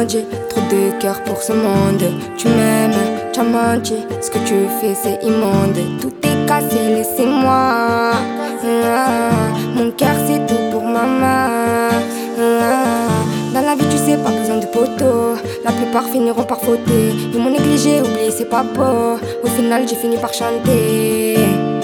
j'ai trop de cœur pour ce monde. Tu m'aimes, tu as menti, ce que tu fais c'est immonde. Tout est cassé, laissez-moi. Mon cœur c'est tout pour maman. Dans la vie tu sais pas besoin de poteau. La plupart finiront par fauter. Ils m'ont négligé, oublié c'est pas beau. Au final j'ai fini par chanter.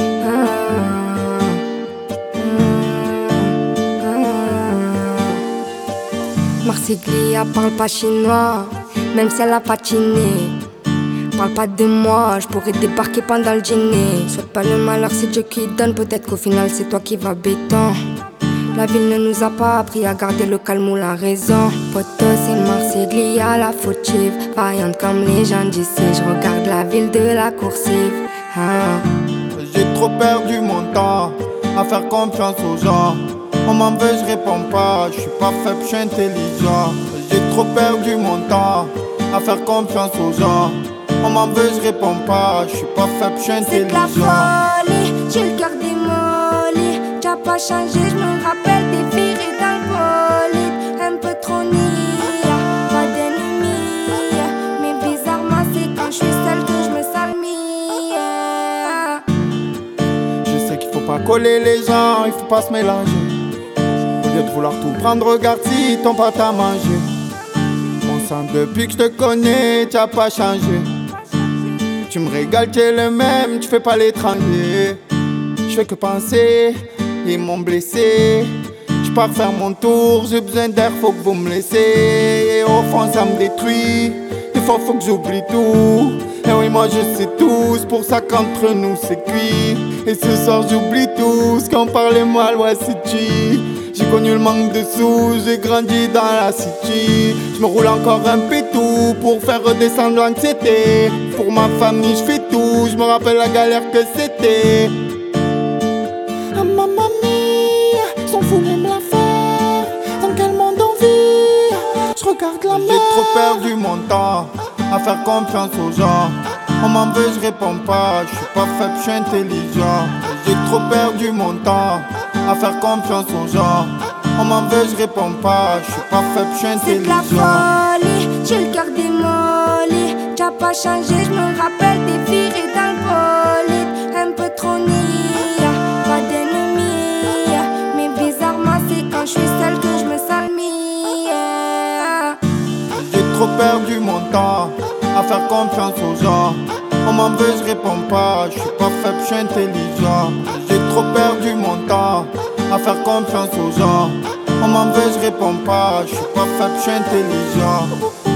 Marsiglia parle pas chinois, même si elle a patiné. Parle pas de moi, je pourrais débarquer pendant le dîner. Souhaite pas le malheur, c'est Dieu qui donne. Peut-être qu'au final c'est toi qui vas béton. La ville ne nous a pas appris à garder le calme ou la raison. Poto c'est Marsiglia la fautive, vaillante comme les gens d'ici. Je regarde la ville de la coursive. J'ai trop perdu mon temps à faire confiance aux gens. On m'en veut, je réponds pas, je suis pas faible, je suis intelligent. J'ai trop perdu mon temps à faire confiance aux gens. On m'en veut, je réponds pas, je suis pas faible, je suis intelligent. C'est de la folie, j'ai le cœur démoli. T'as pas changé, je me rappelle des virées dans le bolide. Un peu trop nia, pas d'ennemis. Mais bizarrement c'est quand je suis seule que je me sens mis. Je sais qu'il faut pas coller les gens, il faut pas se mélanger. Au lieu de vouloir tout prendre, regarde si ton pote a mangé. Mon sang depuis que je te connais, t'as pas changé. Tu me régales, t'es le même, tu fais pas l'étranger. Je fais que penser, ils m'ont blessé. Je pars faire mon tour, j'ai besoin d'air, faut que vous me laissez. Et au fond ça me détruit, des fois faut que j'oublie tout. Et oui moi je sais tout, c'est pour ça qu'entre nous c'est cuit. Et ce soir j'oublie tout, ce qu'on parlait mal, ouais c'est tu. J'ai connu le manque de sous, j'ai grandi dans la city. Je me roule encore un pétou pour faire redescendre l'anxiété. Pour ma famille je fais tout, je me rappelle la galère que c'était. Ah mamma mia, s'en fout même la faire. Dans quel monde on vit? Je regarde la mer. J'ai trop perdu mon temps à faire confiance aux gens. On m'en veut, je réponds pas, je suis pas faible, je suis intelligent. J'ai trop perdu mon temps à faire confiance aux gens. On m'en veut, je réponds pas, je suis pas faible, je suis C'est de la intelligent. folie, j'ai le cœur démoli. T'as pas changé, je me rappelle des virées dans le bolide. Un peu trop nia, pas d'ennemis. Mais bizarrement c'est quand je suis seule que je me sens mis. J'ai trop perdu mon temps à faire confiance aux gens. On m'en veut, je réponds pas, je suis pas faible, je suis intelligent. J'ai trop perdu mon temps à faire confiance aux gens. On m'en veut, je réponds pas, je suis pas faible, je suis intelligent.